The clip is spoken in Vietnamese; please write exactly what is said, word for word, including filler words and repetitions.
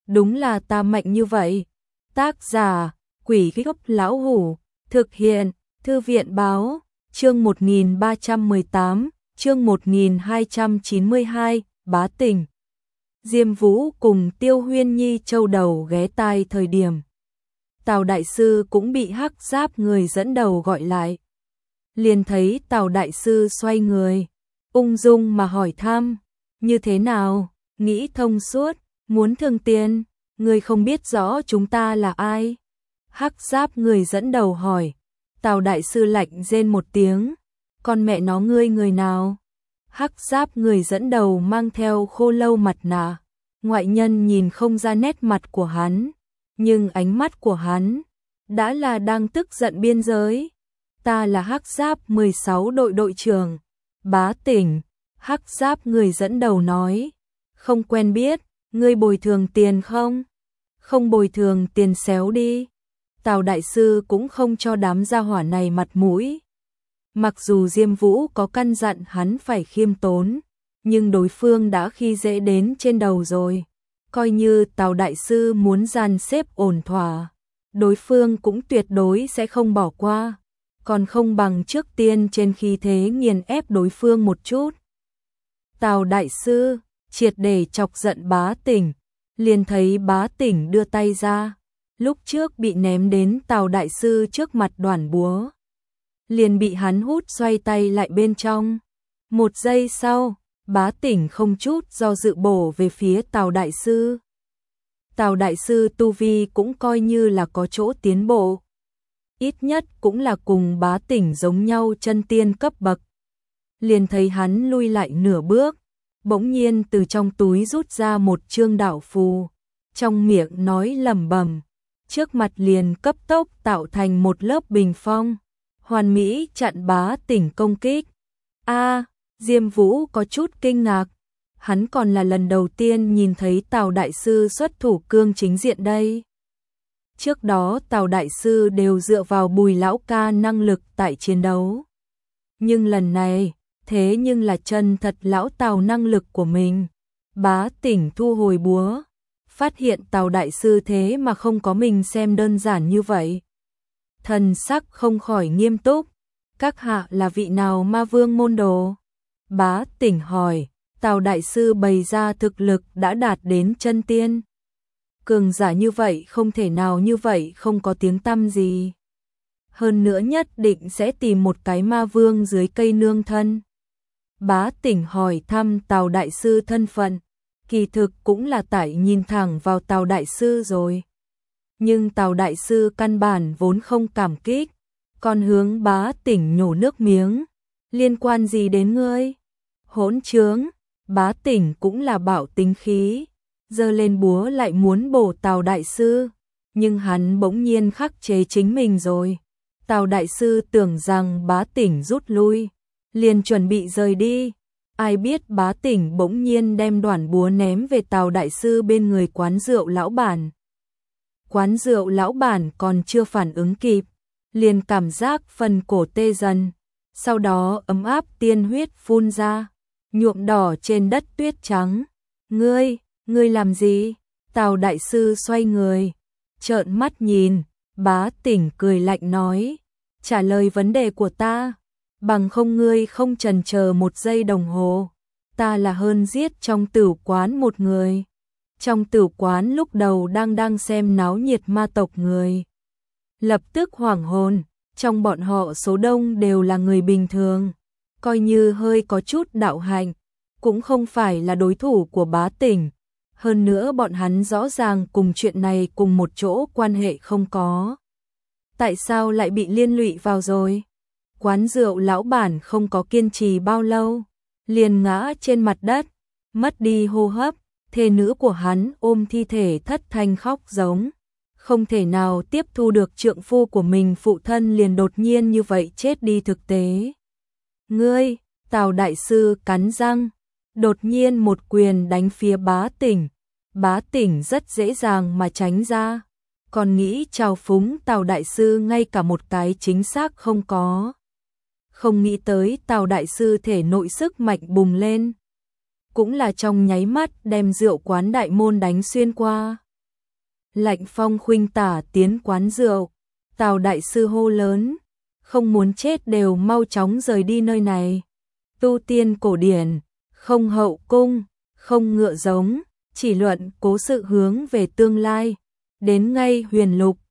đúng là ta mạnh như vậy. Tác giả, Quỷ Gốc Lão Hủ, thực hiện, Thư viện Báo, chương một nghìn ba trăm mười tám, chương một nghìn hai trăm chín mươi hai, Bá Tỉnh. Diêm Vũ cùng Tiêu Huyên Nhi châu đầu ghé tai thời điểm. Tào Đại Sư cũng bị hắc giáp người dẫn đầu gọi lại. Liền thấy Tào Đại Sư xoay người, ung dung mà hỏi thăm, như thế nào, nghĩ thông suốt, muốn thương tiền, người không biết rõ chúng ta là ai. Hắc giáp người dẫn đầu hỏi, Tào Đại Sư lạnh rên một tiếng, con mẹ nó ngươi người nào? Hắc giáp người dẫn đầu mang theo khô lâu mặt nạ, ngoại nhân nhìn không ra nét mặt của hắn, nhưng ánh mắt của hắn đã là đang tức giận biên giới. Ta là Hắc giáp mười sáu đội đội trưởng, Bá Tỉnh. Hắc giáp người dẫn đầu nói, không quen biết, ngươi bồi thường tiền không? Không bồi thường tiền xéo đi. Tào Đại Sư cũng không cho đám gia hỏa này mặt mũi. Mặc dù Diêm Vũ có căn dặn hắn phải khiêm tốn, nhưng đối phương đã khi dễ đến trên đầu rồi. Coi như Tào Đại Sư muốn dàn xếp ổn thỏa, đối phương cũng tuyệt đối sẽ không bỏ qua. Còn không bằng trước tiên trên khí thế nghiền ép đối phương một chút. Tào Đại Sư triệt để chọc giận Bá Tỉnh, liền thấy Bá Tỉnh đưa tay ra, lúc trước bị ném đến Tào Đại Sư trước mặt đoản búa, liền bị hắn hút xoay tay lại bên trong. Một giây sau, Bá Tỉnh không chút do dự bổ về phía Tào Đại Sư. Tào Đại Sư tu vi cũng coi như là có chỗ tiến bộ, ít nhất cũng là cùng Bá Tỉnh giống nhau chân tiên cấp bậc. Liền thấy hắn lui lại nửa bước, bỗng nhiên từ trong túi rút ra một chương đạo phù, trong miệng nói lẩm bẩm, trước mặt liền cấp tốc tạo thành một lớp bình phong, hoàn mỹ chặn Bá Tỉnh công kích. A, Diêm Vũ có chút kinh ngạc, hắn còn là lần đầu tiên nhìn thấy Tào Đại Sư xuất thủ cương chính diện đây. Trước đó Tào Đại Sư đều dựa vào Bùi lão ca năng lực tại chiến đấu. Nhưng lần này, thế nhưng là chân thật lão Tào năng lực của mình. Bá Tỉnh thu hồi búa, phát hiện Tào Đại Sư thế mà không có mình xem đơn giản như vậy. Thần sắc không khỏi nghiêm túc, các hạ là vị nào ma vương môn đồ? Bá Tỉnh hỏi, Tào Đại Sư bày ra thực lực đã đạt đến chân tiên. Cường giả như vậy không thể nào như vậy không có tiếng tăm gì. Hơn nữa nhất định sẽ tìm một cái ma vương dưới cây nương thân. Bá Tỉnh hỏi thăm Tào Đại Sư thân phận, kỳ thực cũng là tại nhìn thẳng vào Tào Đại Sư rồi. Nhưng Tào Đại Sư căn bản vốn không cảm kích, còn hướng Bá Tỉnh nhổ nước miếng. Liên quan gì đến ngươi? Hỗn trướng, Bá Tỉnh cũng là bạo tính khí, giơ lên búa lại muốn bổ Tào Đại Sư, nhưng hắn bỗng nhiên khắc chế chính mình rồi. Tào Đại Sư tưởng rằng Bá Tỉnh rút lui, liền chuẩn bị rời đi, ai biết Bá Tỉnh bỗng nhiên đem đoản búa ném về Tào Đại Sư bên người quán rượu lão bản. Quán rượu lão bản còn chưa phản ứng kịp, liền cảm giác phần cổ tê dần, sau đó ấm áp tiên huyết phun ra, nhuộm đỏ trên đất tuyết trắng. Ngươi, ngươi làm gì? Tào Đại Sư xoay người, trợn mắt nhìn, Bá Tỉnh cười lạnh nói, trả lời vấn đề của ta, bằng không ngươi không chần chờ một giây đồng hồ, ta là hơn giết trong tử quán một người. Trong tử quán lúc đầu đang đang xem náo nhiệt ma tộc người lập tức hoảng hồn, trong bọn họ số đông đều là người bình thường, coi như hơi có chút đạo hạnh, cũng không phải là đối thủ của Bá Tỉnh. Hơn nữa bọn hắn rõ ràng cùng chuyện này cùng một chỗ quan hệ không có. Tại sao lại bị liên lụy vào rồi? Quán rượu lão bản không có kiên trì bao lâu, liền ngã trên mặt đất, mất đi hô hấp, thê nữ của hắn ôm thi thể thất thanh khóc giống. Không thể nào tiếp thu được trượng phu của mình phụ thân liền đột nhiên như vậy chết đi thực tế. Ngươi, Tào Đại Sư cắn răng, đột nhiên một quyền đánh phía Bá Tỉnh. Bá Tỉnh rất dễ dàng mà tránh ra, còn nghĩ trào phúng Tào Đại Sư ngay cả một cái chính xác không có. Không nghĩ tới Tào Đại Sư thể nội sức mạnh bùng lên, cũng là trong nháy mắt đem rượu quán đại môn đánh xuyên qua. Lạnh Phong khuynh tả tiến quán rượu, Tào đại sư hô lớn, không muốn chết đều mau chóng rời đi nơi này. Tu tiên cổ điển, không hậu cung, không ngựa giống, chỉ luận cố sự hướng về tương lai. Đến ngay Huyền Lục,